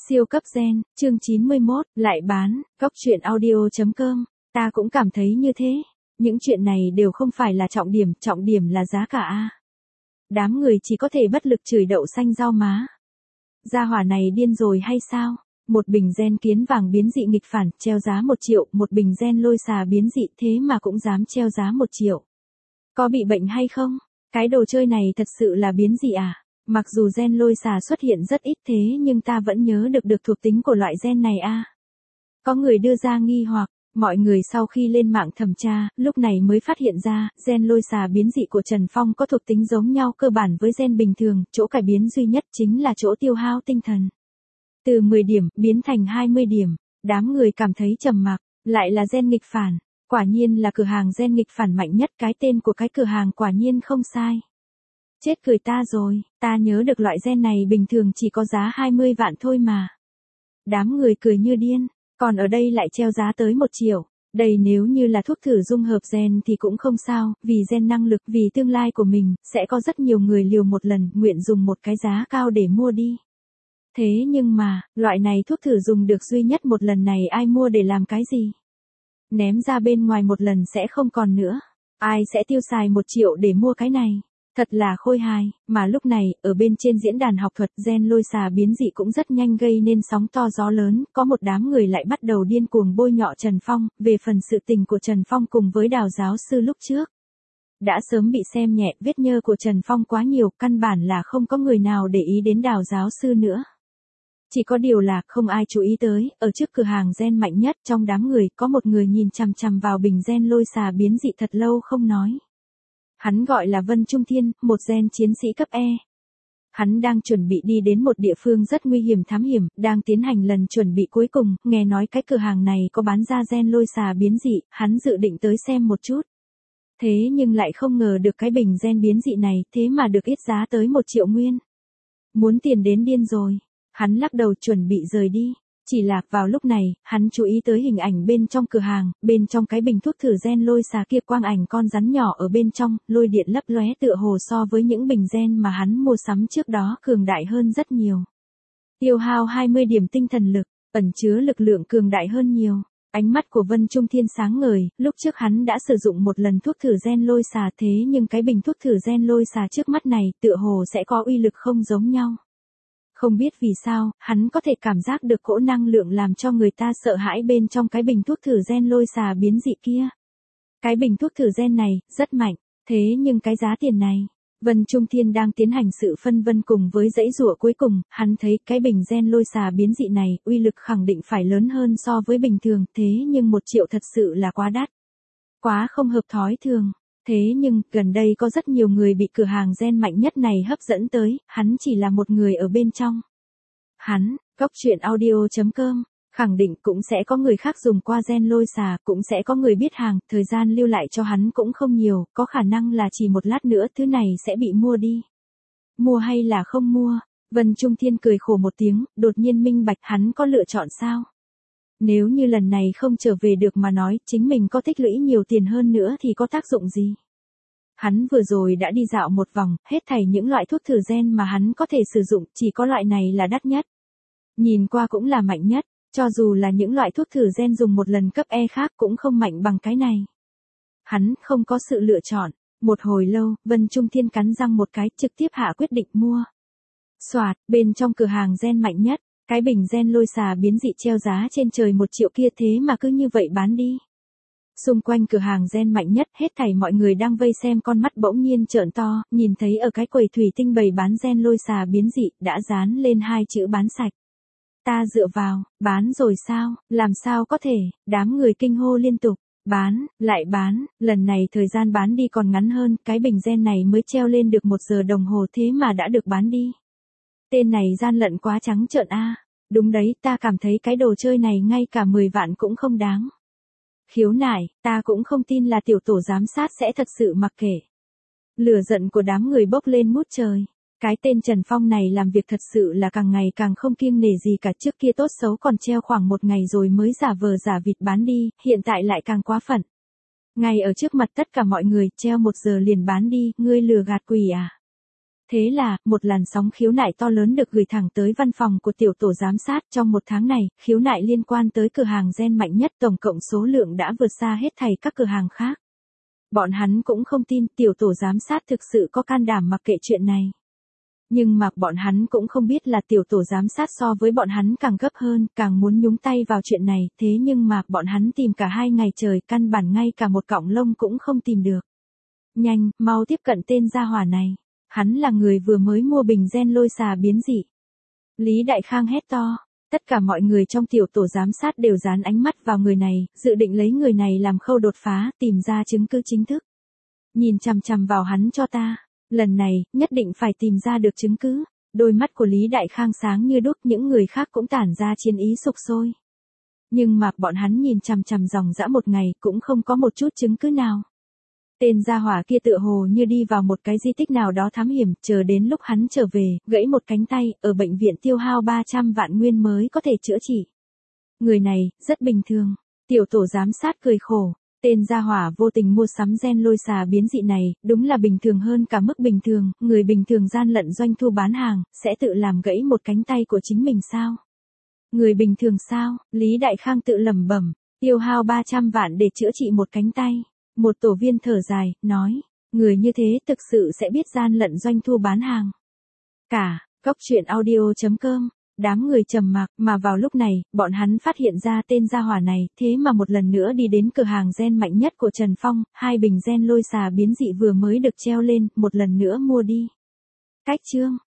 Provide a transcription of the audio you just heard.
Siêu cấp gen, chương 91, lại bán, góc truyện audio.com, ta cũng cảm thấy như thế. Những chuyện này đều không phải là trọng điểm là giá cả a. Đám người chỉ có thể bất lực chửi đậu xanh rau má. Gia hỏa này điên rồi hay sao? Một bình gen kiến vàng biến dị nghịch phản, treo giá 1 triệu, một bình gen lôi xà biến dị thế mà cũng dám treo giá 1 triệu. Có bị bệnh hay không? Cái đồ chơi này thật sự là biến dị à? Mặc dù gen lôi xà xuất hiện rất ít thế nhưng ta vẫn nhớ được thuộc tính của loại gen này a. Có người đưa ra nghi hoặc, mọi người sau khi lên mạng thẩm tra, lúc này mới phát hiện ra, gen lôi xà biến dị của Trần Phong có thuộc tính giống nhau cơ bản với gen bình thường, chỗ cải biến duy nhất chính là chỗ tiêu hao tinh thần. Từ 10 điểm, biến thành 20 điểm, đám người cảm thấy trầm mặc, lại là gen nghịch phản, quả nhiên là cửa hàng gen nghịch phản mạnh nhất, cái tên của cái cửa hàng quả nhiên không sai. Chết cười ta rồi, ta nhớ được loại gen này bình thường chỉ có giá 20 vạn thôi mà. Đám người cười như điên, còn ở đây lại treo giá tới 1 triệu. Đây nếu như là thuốc thử dung hợp gen thì cũng không sao, vì gen năng lực, vì tương lai của mình, sẽ có rất nhiều người liều một lần, nguyện dùng một cái giá cao để mua đi. Thế nhưng mà, loại này thuốc thử dùng được duy nhất một lần này ai mua để làm cái gì? Ném ra bên ngoài một lần sẽ không còn nữa. Ai sẽ tiêu xài 1 triệu để mua cái này? Thật là khôi hài, mà lúc này, ở bên trên diễn đàn học thuật gen lôi xà biến dị cũng rất nhanh gây nên sóng to gió lớn, có một đám người lại bắt đầu điên cuồng bôi nhọ Trần Phong, về phần sự tình của Trần Phong cùng với Đào giáo sư lúc trước. Đã sớm bị xem nhẹ, vết nhơ của Trần Phong quá nhiều, căn bản là không có người nào để ý đến Đào giáo sư nữa. Chỉ có điều là không ai chú ý tới, ở trước cửa hàng gen mạnh nhất trong đám người, có một người nhìn chằm chằm vào bình gen lôi xà biến dị thật lâu không nói. Hắn gọi là Vân Trung Thiên, một gen chiến sĩ cấp E. Hắn đang chuẩn bị đi đến một địa phương rất nguy hiểm thám hiểm, đang tiến hành lần chuẩn bị cuối cùng, nghe nói cái cửa hàng này có bán ra gen lôi xà biến dị, hắn dự định tới xem một chút. Thế nhưng lại không ngờ được cái bình gen biến dị này, thế mà được ít giá tới 1 triệu nguyên. Muốn tiền đến điên rồi. Hắn lắc đầu chuẩn bị rời đi. Chỉ là vào lúc này, hắn chú ý tới hình ảnh bên trong cửa hàng, bên trong cái bình thuốc thử gen lôi xà kia quang ảnh con rắn nhỏ ở bên trong, lôi điện lấp lóe tựa hồ so với những bình gen mà hắn mua sắm trước đó cường đại hơn rất nhiều. Tiêu hao 20 điểm tinh thần lực, ẩn chứa lực lượng cường đại hơn nhiều. Ánh mắt của Vân Trung Thiên sáng ngời, lúc trước hắn đã sử dụng một lần thuốc thử gen lôi xà thế nhưng cái bình thuốc thử gen lôi xà trước mắt này tựa hồ sẽ có uy lực không giống nhau. Không biết vì sao, hắn có thể cảm giác được cỗ năng lượng làm cho người ta sợ hãi bên trong cái bình thuốc thử gen lôi xà biến dị kia. Cái bình thuốc thử gen này, rất mạnh, thế nhưng cái giá tiền này, Vân Trung Thiên đang tiến hành sự phân vân cùng với dãy giụa cuối cùng, hắn thấy cái bình gen lôi xà biến dị này, uy lực khẳng định phải lớn hơn so với bình thường, thế nhưng 1 triệu thật sự là quá đắt. Quá không hợp thói thường. Thế nhưng, gần đây có rất nhiều người bị cửa hàng gen mạnh nhất này hấp dẫn tới, hắn chỉ là một người ở bên trong. Hắn, góc truyện audio.com, khẳng định cũng sẽ có người khác dùng qua gen lôi xà, cũng sẽ có người biết hàng, thời gian lưu lại cho hắn cũng không nhiều, có khả năng là chỉ một lát nữa thứ này sẽ bị mua đi. Mua hay là không mua? Vân Trung Thiên cười khổ một tiếng, đột nhiên minh bạch hắn có lựa chọn sao? Nếu như lần này không trở về được mà nói, chính mình có tích lũy nhiều tiền hơn nữa thì có tác dụng gì? Hắn vừa rồi đã đi dạo một vòng, hết thảy những loại thuốc thử gen mà hắn có thể sử dụng, chỉ có loại này là đắt nhất. Nhìn qua cũng là mạnh nhất, cho dù là những loại thuốc thử gen dùng một lần cấp E khác cũng không mạnh bằng cái này. Hắn không có sự lựa chọn, một hồi lâu, Vân Trung Thiên cắn răng một cái, trực tiếp hạ quyết định mua. Soạt, bên trong cửa hàng gen mạnh nhất. Cái bình gen lôi xà biến dị treo giá trên trời 1 triệu kia thế mà cứ như vậy bán đi. Xung quanh cửa hàng gen mạnh nhất, hết thảy mọi người đang vây xem con mắt bỗng nhiên trợn to, nhìn thấy ở cái quầy thủy tinh bày bán gen lôi xà biến dị, đã dán lên 2 chữ bán sạch. Ta dựa vào, bán rồi sao, làm sao có thể, đám người kinh hô liên tục, bán, lại bán, lần này thời gian bán đi còn ngắn hơn, cái bình gen này mới treo lên được 1 giờ đồng hồ thế mà đã được bán đi. Tên này gian lận quá trắng trợn a. Đúng đấy, ta cảm thấy cái đồ chơi này ngay cả 10 vạn cũng không đáng. Khiếu nại, ta cũng không tin là tiểu tổ giám sát sẽ thật sự mặc kệ. Lửa giận của đám người bốc lên ngút trời. Cái tên Trần Phong này làm việc thật sự là càng ngày càng không kiêng nể gì cả, trước kia tốt xấu còn treo khoảng 1 ngày rồi mới giả vờ giả vịt bán đi, hiện tại lại càng quá phận. Ngay ở trước mặt tất cả mọi người, treo 1 giờ liền bán đi, ngươi lừa gạt quỷ à. Thế là, một làn sóng khiếu nại to lớn được gửi thẳng tới văn phòng của tiểu tổ giám sát. Trong một tháng này, khiếu nại liên quan tới cửa hàng gen mạnh nhất tổng cộng số lượng đã vượt xa hết thảy các cửa hàng khác. Bọn hắn cũng không tin tiểu tổ giám sát thực sự có can đảm mặc kệ chuyện này. Nhưng mà bọn hắn cũng không biết là tiểu tổ giám sát so với bọn hắn càng gấp hơn, càng muốn nhúng tay vào chuyện này. Thế nhưng mà bọn hắn tìm cả 2 ngày trời, căn bản ngay cả một cọng lông cũng không tìm được. Nhanh, mau tiếp cận tên gia hỏa này. Hắn là người vừa mới mua bình gen lôi xà biến dị. Lý Đại Khang hét to. Tất cả mọi người trong tiểu tổ giám sát đều dán ánh mắt vào người này, dự định lấy người này làm khâu đột phá, tìm ra chứng cứ chính thức. Nhìn chằm chằm vào hắn cho ta. Lần này, nhất định phải tìm ra được chứng cứ. Đôi mắt của Lý Đại Khang sáng như đuốc, những người khác cũng tản ra chiến ý sục sôi. Nhưng mà bọn hắn nhìn chằm chằm dòng dã một ngày cũng không có một chút chứng cứ nào. Tên gia hỏa kia tựa hồ như đi vào một cái di tích nào đó thám hiểm, chờ đến lúc hắn trở về, gãy một cánh tay, ở bệnh viện tiêu hao 300 vạn nguyên mới có thể chữa trị. Người này, rất bình thường. Tiểu tổ giám sát cười khổ. Tên gia hỏa vô tình mua sắm gen lôi xà biến dị này, đúng là bình thường hơn cả mức bình thường. Người bình thường gian lận doanh thu bán hàng, sẽ tự làm gãy một cánh tay của chính mình sao? Người bình thường sao? Lý Đại Khang tự lẩm bẩm, tiêu hao 300 vạn để chữa trị một cánh tay. Một tổ viên thở dài, nói, người như thế thực sự sẽ biết gian lận doanh thu bán hàng. Cả, Cốc Truyện Audio.com, đám người trầm mặc, mà vào lúc này, bọn hắn phát hiện ra tên gia hỏa này, thế mà một lần nữa đi đến cửa hàng gen mạnh nhất của Trần Phong, 2 bình gen lôi xà biến dị vừa mới được treo lên, một lần nữa mua đi. Cách chương.